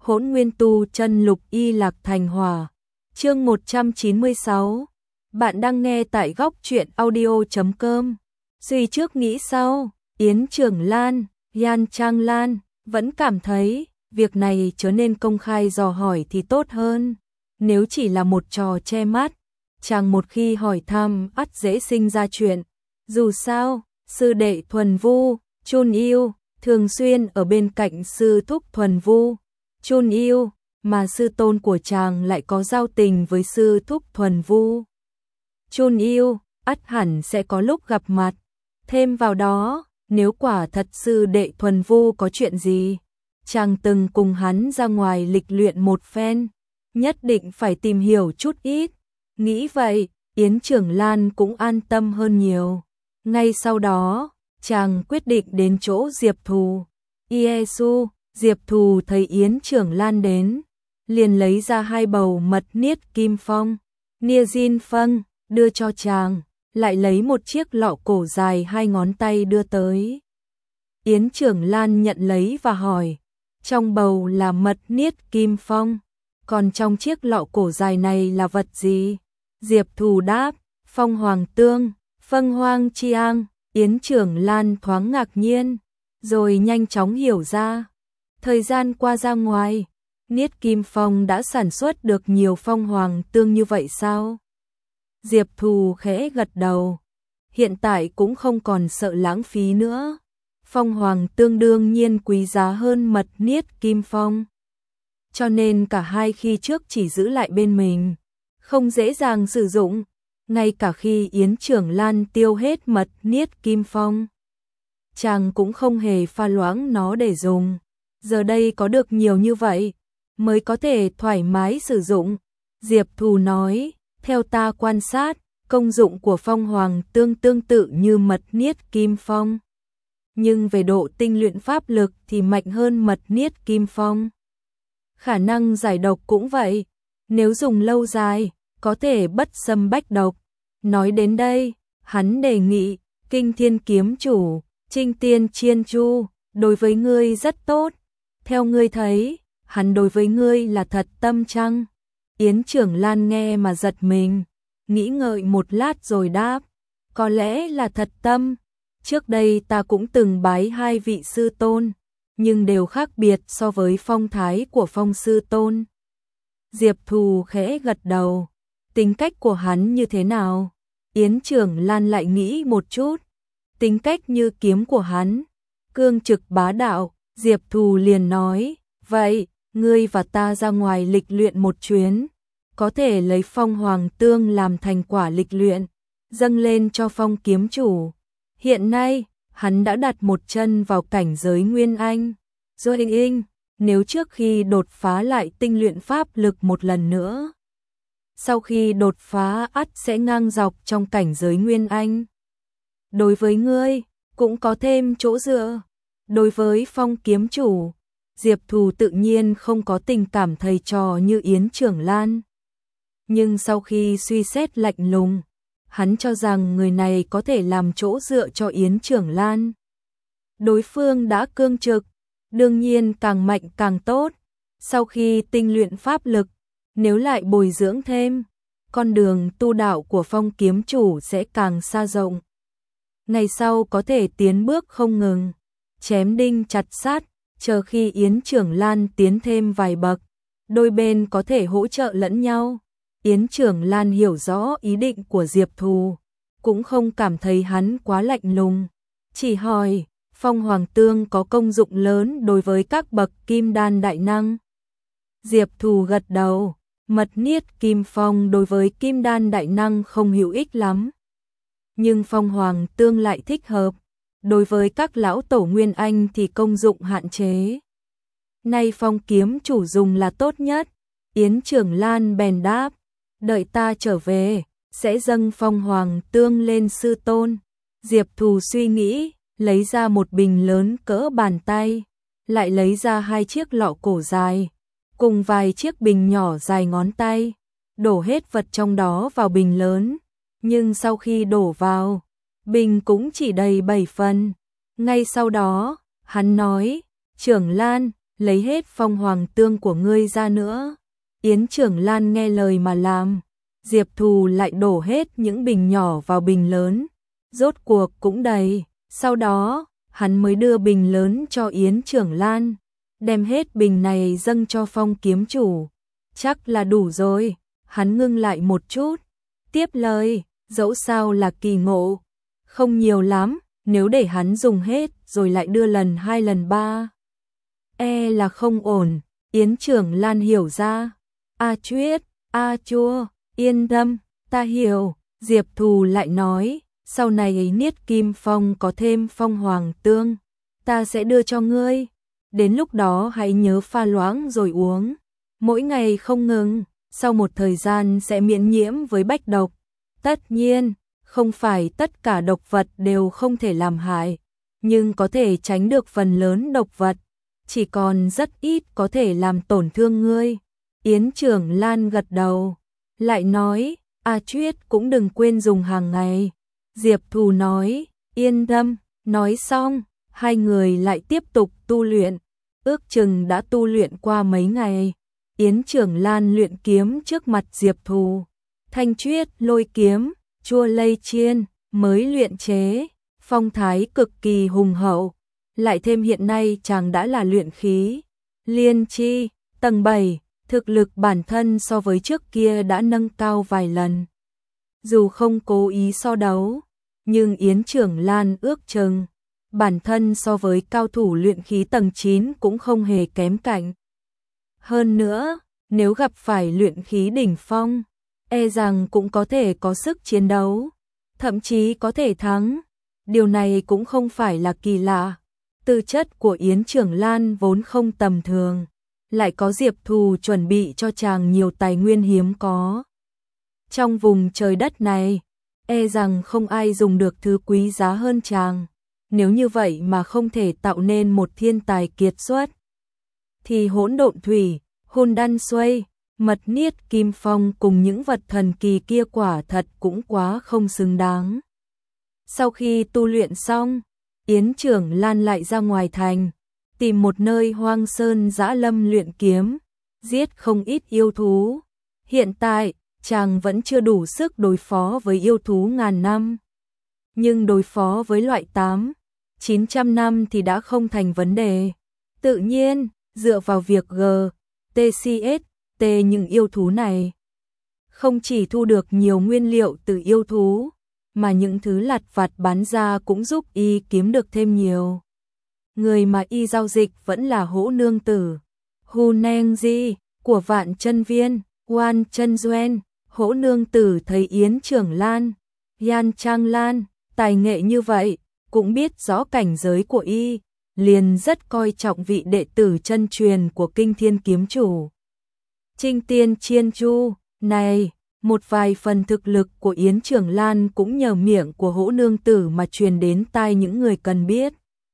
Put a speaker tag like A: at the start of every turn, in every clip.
A: Hỗn Nguyên Tu Chân Lục Y Lạc Thành Hỏa. Chương 196. Bạn đang nghe tại góc truyện audio.com. Suy trước nghĩ sau, Yến Trưởng Lan, Yan Trang Lan vẫn cảm thấy việc này trở nên công khai dò hỏi thì tốt hơn. Nếu chỉ là một trò che mắt, chàng một khi hỏi thăm ắt dễ sinh ra chuyện. Dù sao, sư đệ Thuần Vu, Chun Yêu, thường xuyên ở bên cạnh sư thúc Thuần Vu, Chun Yêu, mà sư tôn của chàng lại có giao tình với sư thúc Thuần Vu, Chun Yêu, ắt hẳn sẽ có lúc gặp mặt. Thêm vào đó, nếu quả thật sư đệ Thuần Vu có chuyện gì, chàng từng cùng hắn ra ngoài lịch luyện một phen, nhất định phải tìm hiểu chút ít. Nghĩ vậy, Yến Trưởng Lan cũng an tâm hơn nhiều. Ngay sau đó, chàng quyết định đến chỗ Diệp Thù. Iesu, Diệp Thù thấy Yến Trưởng Lan đến, liền lấy ra 2 bầu mật niết kim phong, nia diên phân, đưa cho chàng, lại lấy một chiếc lọ cổ dài 2 ngón tay đưa tới. Yến Trưởng Lan nhận lấy và hỏi, trong bầu là mật niết kim phong, còn trong chiếc lọ cổ dài này là vật gì? Diệp Thù đáp, phong hoàng tương, phân hoang chiang. Yến Trưởng Lan thoáng ngạc nhiên, rồi nhanh chóng hiểu ra. Thời gian qua ra ngoài, Niết Kim Phong đã sản xuất được nhiều phong hoàng tương như vậy sao? Diệp Thù khẽ gật đầu. Hiện tại cũng không còn sợ lãng phí nữa. Phong hoàng tương đương nhiên quý giá hơn mật Niết Kim Phong. Cho nên cả hai khi trước chỉ giữ lại bên mình, không dễ dàng sử dụng. Ngay cả khi Yến Trưởng Lan tiêu hết mật niết kim phong, chàng cũng không hề pha loãng nó để dùng. Giờ đây có được nhiều như vậy, mới có thể thoải mái sử dụng. Diệp Thù nói, theo ta quan sát, công dụng của phong hoàng tương tự như mật niết kim phong. Nhưng về độ tinh luyện pháp lực thì mạnh hơn mật niết kim phong. Khả năng giải độc cũng vậy, nếu dùng lâu dài, có thể bất xâm bách độc. Nói đến đây, hắn đề nghị, Kinh Thiên Kiếm Chủ, Trinh Tiên Chiên Chu, đối với ngươi rất tốt. Theo ngươi thấy, hắn đối với ngươi là thật tâm chăng? Yến Trưởng Lan nghe mà giật mình, nghĩ ngợi một lát rồi đáp, có lẽ là thật tâm. Trước đây ta cũng từng bái 2 vị sư tôn, nhưng đều khác biệt so với phong thái của phong sư tôn. Diệp Thù khẽ gật đầu. Tính cách của hắn như thế nào? Yến Trưởng Lan lại nghĩ một chút. Tính cách như kiếm của hắn, cương trực bá đạo. Diệp Thù liền nói, vậy, ngươi và ta ra ngoài lịch luyện một chuyến, có thể lấy phong hoàng tương làm thành quả lịch luyện, dâng lên cho phong kiếm chủ. Hiện nay, hắn đã đặt một chân vào cảnh giới Nguyên Anh. Rồi nếu trước khi đột phá lại tinh luyện pháp lực một lần nữa, sau khi đột phá ắt sẽ ngang dọc trong cảnh giới Nguyên Anh. Đối với ngươi, cũng có thêm chỗ dựa. Đối với phong kiếm chủ, Diệp Thù tự nhiên không có tình cảm thầy trò như Yến Trưởng Lan. Nhưng sau khi suy xét lạnh lùng, hắn cho rằng người này có thể làm chỗ dựa cho Yến Trưởng Lan. Đối phương đã cương trực, đương nhiên càng mạnh càng tốt. Sau khi tinh luyện pháp lực, nếu lại bồi dưỡng thêm, con đường tu đạo của phong kiếm chủ sẽ càng xa rộng. Ngày sau có thể tiến bước không ngừng, chém đinh chặt sắt, chờ khi Yến Trưởng Lan tiến thêm vài bậc, đôi bên có thể hỗ trợ lẫn nhau. Yến Trưởng Lan hiểu rõ ý định của Diệp Thù, cũng không cảm thấy hắn quá lạnh lùng, chỉ hỏi, phong hoàng tương có công dụng lớn đối với các bậc kim đan đại năng. Diệp Thù gật đầu. Mật niết kim phong đối với kim đan đại năng không hữu ích lắm. Nhưng phong hoàng tương lại thích hợp. Đối với các lão tổ Nguyên Anh thì công dụng hạn chế. Nay phong kiếm chủ dùng là tốt nhất. Yến Trưởng Lan bèn đáp, đợi ta trở về, sẽ dâng phong hoàng tương lên sư tôn. Diệp Thù suy nghĩ, lấy ra một bình lớn cỡ bàn tay, lại lấy ra 2 chiếc lọ cổ dài, cùng vài chiếc bình nhỏ dài ngón tay, đổ hết vật trong đó vào bình lớn, nhưng sau khi đổ vào, bình cũng chỉ đầy 7 phần. Ngay sau đó, hắn nói, Trưởng Lan, lấy hết phong hoàng tương của ngươi ra nữa. Yến Trưởng Lan nghe lời mà làm. Diệp Thù lại đổ hết những bình nhỏ vào bình lớn. Rốt cuộc cũng đầy. Sau đó, hắn mới đưa bình lớn cho Yến Trưởng Lan. Đem hết bình này dâng cho Phong kiếm chủ. Chắc là đủ rồi. Hắn ngưng lại một chút. Tiếp lời, dẫu sao là kỳ ngộ. Không nhiều lắm, nếu để hắn dùng hết rồi lại đưa lần 2 lần 3. Là không ổn. Yến Trưởng Lan hiểu ra. A Chuyết, A Chua, yên tâm, ta hiểu. Diệp Thù lại nói, sau này Niết Kim Phong có thêm phong hoàng tương, ta sẽ đưa cho ngươi. Đến lúc đó hãy nhớ pha loãng rồi uống. Mỗi ngày không ngừng, sau một thời gian sẽ miễn nhiễm với bách độc. Tất nhiên, không phải tất cả độc vật đều không thể làm hại, nhưng có thể tránh được phần lớn độc vật. Chỉ còn rất ít có thể làm tổn thương ngươi. Yến Trưởng Lan gật đầu, lại nói, A Chuyết cũng đừng quên dùng hàng ngày. Diệp Thù nói, yên tâm, nói xong, hai người lại tiếp tục tu luyện. Ước chừng đã tu luyện qua mấy ngày. Yến Trưởng Lan luyện kiếm trước mặt Diệp Thù. Thanh Chuyết lôi kiếm, chua lây chiên, mới luyện chế, phong thái cực kỳ hùng hậu. Lại thêm hiện nay chàng đã là luyện khí liên chi, tầng 7, thực lực bản thân so với trước kia đã nâng cao vài lần. Dù không cố ý so đấu, nhưng Yến Trưởng Lan ước chừng, bản thân so với cao thủ luyện khí tầng 9 cũng không hề kém cạnh. Hơn nữa, nếu gặp phải luyện khí đỉnh phong, rằng cũng có thể có sức chiến đấu, thậm chí có thể thắng. Điều này cũng không phải là kỳ lạ. Tư chất của Yến Trưởng Lan vốn không tầm thường, lại có Diệp Thù chuẩn bị cho chàng nhiều tài nguyên hiếm có. Trong vùng trời đất này, rằng không ai dùng được thứ quý giá hơn chàng. Nếu như vậy mà không thể tạo nên một thiên tài kiệt xuất, thì hỗn độn thủy, hôn đan xuây, mật niết kim phong cùng những vật thần kỳ kia quả thật cũng quá không xứng đáng. Sau khi tu luyện xong, Yến Trưởng Lan lại ra ngoài thành, tìm một nơi hoang sơn dã lâm luyện kiếm, giết không ít yêu thú. Hiện tại, chàng vẫn chưa đủ sức đối phó với yêu thú ngàn năm. Nhưng đối phó với loại 800-900 năm thì đã không thành vấn đề. Tự nhiên, dựa vào việc TCST những yêu thú này, không chỉ thu được nhiều nguyên liệu từ yêu thú, mà những thứ lặt vặt bán ra cũng giúp y kiếm được thêm nhiều. Người mà y giao dịch vẫn là Hỗ Nương Tử, Hu Neng Di của Vạn Chân Viên, Wan Chân Duen. Hỗ Nương Tử thấy Yến Trưởng Lan, Yan Trang Lan tài nghệ như vậy, cũng biết rõ cảnh giới của y, liền rất coi trọng vị đệ tử chân truyền của Kinh Thiên kiếm chủ. Trinh Tiên Chiên Chu này, một vài phần thực lực của Yến Trưởng Lan cũng nhờ miệng của Hỗ Nương Tử mà truyền đến tai những người cần biết.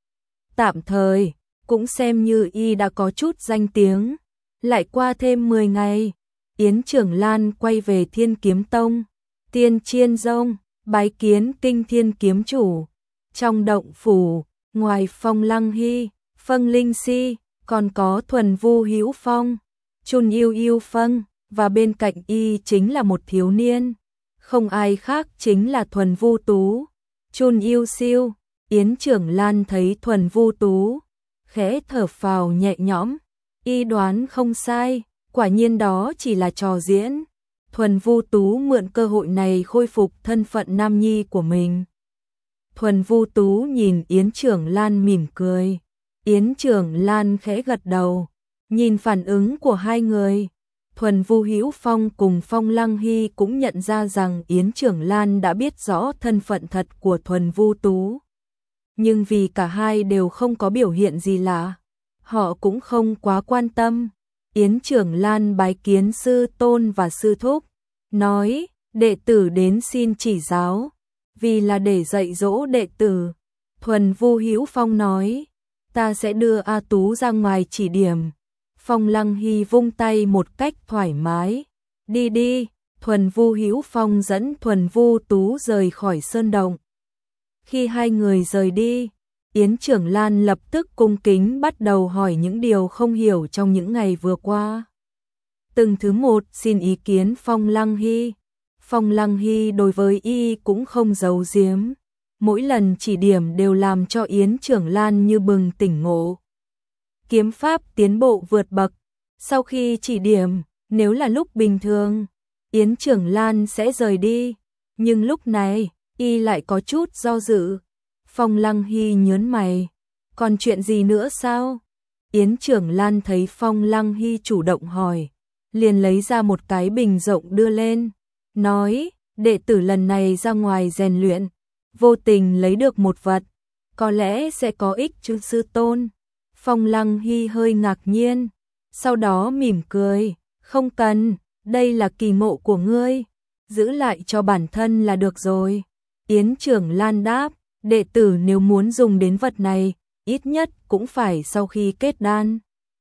A: Tạm thời, cũng xem như y đã có chút danh tiếng. Lại qua thêm 10 ngày, Yến Trưởng Lan quay về Thiên Kiếm Tông, Tiên Chiên Dông, bái kiến Kinh Thiên kiếm chủ. Trong động phủ, ngoài Phong Lăng Hy, Phân Linh Si, còn có Thuần Vu Hữu Phong, Chun Yêu Yêu Phân, và bên cạnh y chính là một thiếu niên, không ai khác chính là Thuần Vu Tú, Chun Yêu Siêu. Yến Trưởng Lan thấy Thuần Vu Tú, khẽ thở phào nhẹ nhõm, y đoán không sai, quả nhiên đó chỉ là trò diễn. Thuần Vu Tú mượn cơ hội này khôi phục thân phận nam nhi của mình. Thuần Vu Tú nhìn Yến Trưởng Lan mỉm cười. Yến Trưởng Lan khẽ gật đầu, nhìn phản ứng của hai người. Thuần Vu Hữu Phong cùng Phong Lăng Hy cũng nhận ra rằng Yến Trưởng Lan đã biết rõ thân phận thật của Thuần Vu Tú. Nhưng vì cả hai đều không có biểu hiện gì lạ, họ cũng không quá quan tâm. Yến Trưởng Lan bái kiến sư tôn và sư thúc, nói, đệ tử đến xin chỉ giáo, vì là để dạy dỗ đệ tử. Thuần Vu Hữu Phong nói, ta sẽ đưa A Tú ra ngoài chỉ điểm. Phong Lăng Hy vung tay một cách thoải mái, đi đi. Thuần Vu Hữu Phong dẫn Thuần Vu Tú rời khỏi sơn động. Khi hai người rời đi, Yến Trưởng Lan lập tức cung kính bắt đầu hỏi những điều không hiểu trong những ngày vừa qua. Từng thứ một xin ý kiến Phong Lăng Hy. Phong Lăng Hy đối với y cũng không giấu giếm. Mỗi lần chỉ điểm đều làm cho Yến Trưởng Lan như bừng tỉnh ngộ. Kiếm pháp tiến bộ vượt bậc. Sau khi chỉ điểm, nếu là lúc bình thường, Yến Trưởng Lan sẽ rời đi. Nhưng lúc này, y lại có chút do dự. Phong Lăng Hy nhớn mày. Còn chuyện gì nữa sao? Yến Trưởng Lan thấy Phong Lăng Hy chủ động hỏi, liền lấy ra một cái bình rộng đưa lên. Nói, đệ tử lần này ra ngoài rèn luyện, vô tình lấy được một vật, có lẽ sẽ có ích cho sư tôn. Phong Lăng Hy hơi ngạc nhiên, sau đó mỉm cười, không cần, đây là kỳ ngộ của ngươi, giữ lại cho bản thân là được rồi. Yến Trưởng Lan đáp, đệ tử nếu muốn dùng đến vật này, ít nhất cũng phải sau khi kết đan.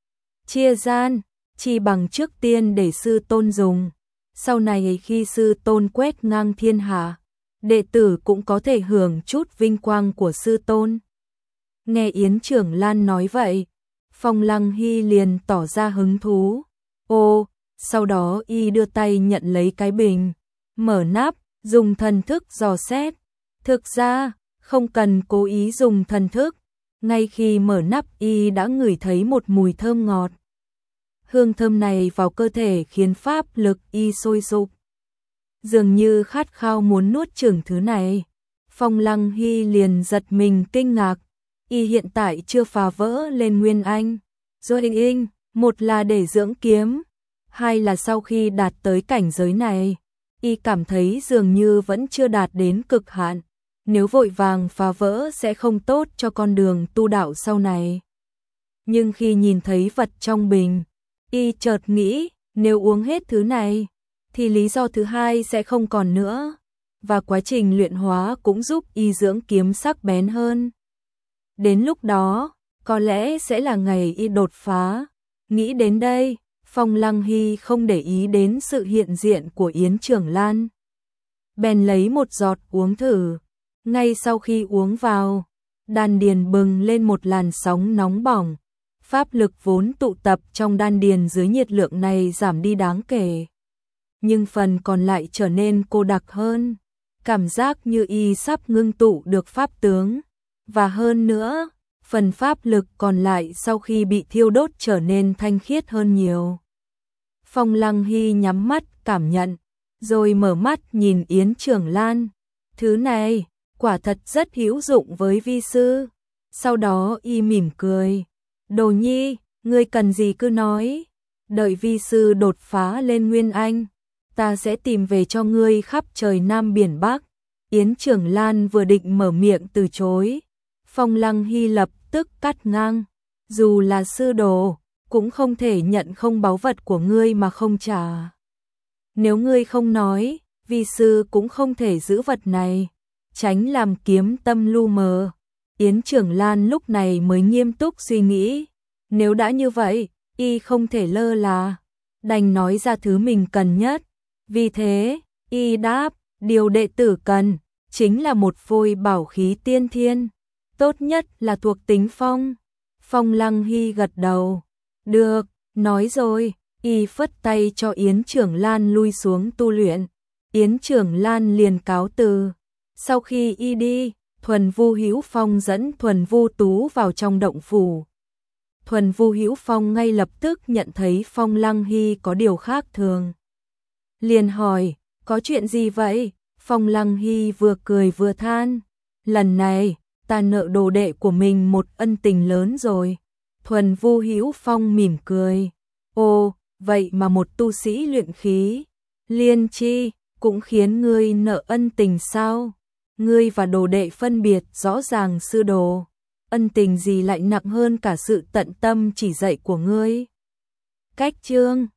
A: Chia gian, chi bằng trước tiên để sư tôn dùng, sau này khi sư tôn quét ngang thiên hạ, đệ tử cũng có thể hưởng chút vinh quang của sư tôn. Nghe Yến Trưởng Lan nói vậy, Phong Lăng Hy liền tỏ ra hứng thú. Ô, sau đó y đưa tay nhận lấy cái bình, mở nắp, dùng thần thức dò xét. Thực ra, không cần cố ý dùng thần thức, ngay khi mở nắp y đã ngửi thấy một mùi thơm ngọt. Hương thơm này vào cơ thể khiến pháp lực y sôi sục. Dường như khát khao muốn nuốt chửng thứ này. Phong Lăng Hy liền giật mình kinh ngạc. Y hiện tại chưa phá vỡ lên Nguyên Anh. Rồi in, một là để dưỡng kiếm, hai là sau khi đạt tới cảnh giới này, y cảm thấy dường như vẫn chưa đạt đến cực hạn. Nếu vội vàng phá vỡ sẽ không tốt cho con đường tu đạo sau này. Nhưng khi nhìn thấy vật trong bình, y chợt nghĩ, nếu uống hết thứ này, thì lý do thứ hai sẽ không còn nữa. Và quá trình luyện hóa cũng giúp y dưỡng kiếm sắc bén hơn. Đến lúc đó, có lẽ sẽ là ngày y đột phá. Nghĩ đến đây, Phong Lăng Hy không để ý đến sự hiện diện của Yến Trưởng Lan. Bèn lấy một giọt uống thử. Ngay sau khi uống vào, đan điền bừng lên một làn sóng nóng bỏng. Pháp lực vốn tụ tập trong đan điền dưới nhiệt lượng này giảm đi đáng kể. Nhưng phần còn lại trở nên cô đặc hơn. Cảm giác như y sắp ngưng tụ được pháp tướng. Và hơn nữa, phần pháp lực còn lại sau khi bị thiêu đốt trở nên thanh khiết hơn nhiều. Phong Lăng Hy nhắm mắt cảm nhận, rồi mở mắt nhìn Yến Trưởng Lan. Thứ này, quả thật rất hữu dụng với vi sư. Sau đó y mỉm cười. Đồ nhi, ngươi cần gì cứ nói. Đợi vi sư đột phá lên Nguyên Anh, ta sẽ tìm về cho ngươi khắp trời Nam Biển Bắc. Yến Trưởng Lan vừa định mở miệng từ chối, Phong Lăng Hy lập tức cắt ngang. Dù là sư đồ, cũng không thể nhận không báu vật của ngươi mà không trả. Nếu ngươi không nói, vi sư cũng không thể giữ vật này, tránh làm kiếm tâm lu mờ. Yến Trưởng Lan lúc này mới nghiêm túc suy nghĩ. Nếu đã như vậy, y không thể lơ là, đành nói ra thứ mình cần nhất. Vì thế, y đáp, điều đệ tử cần chính là một phôi bảo khí tiên thiên, tốt nhất là thuộc tính phong. Phong Lăng Hy gật đầu. Được, nói rồi, y phất tay cho Yến Trưởng Lan lui xuống tu luyện. Yến Trưởng Lan liền cáo từ. Sau khi y đi, Thuần Vu Hữu Phong dẫn Thuần Vu Tú vào trong động phủ. Thuần Vu Hữu Phong ngay lập tức nhận thấy Phong Lăng Hy có điều khác thường. Liền hỏi, có chuyện gì vậy? Phong Lăng Hy vừa cười vừa than. Lần này, ta nợ đồ đệ của mình một ân tình lớn rồi. Thuần Vu Hữu Phong mỉm cười. Ồ, vậy mà một tu sĩ luyện khí, liên chi, cũng khiến ngươi nợ ân tình sao? Ngươi và đồ đệ phân biệt rõ ràng sư đồ. Ân tình gì lại nặng hơn cả sự tận tâm chỉ dạy của ngươi? Cách chương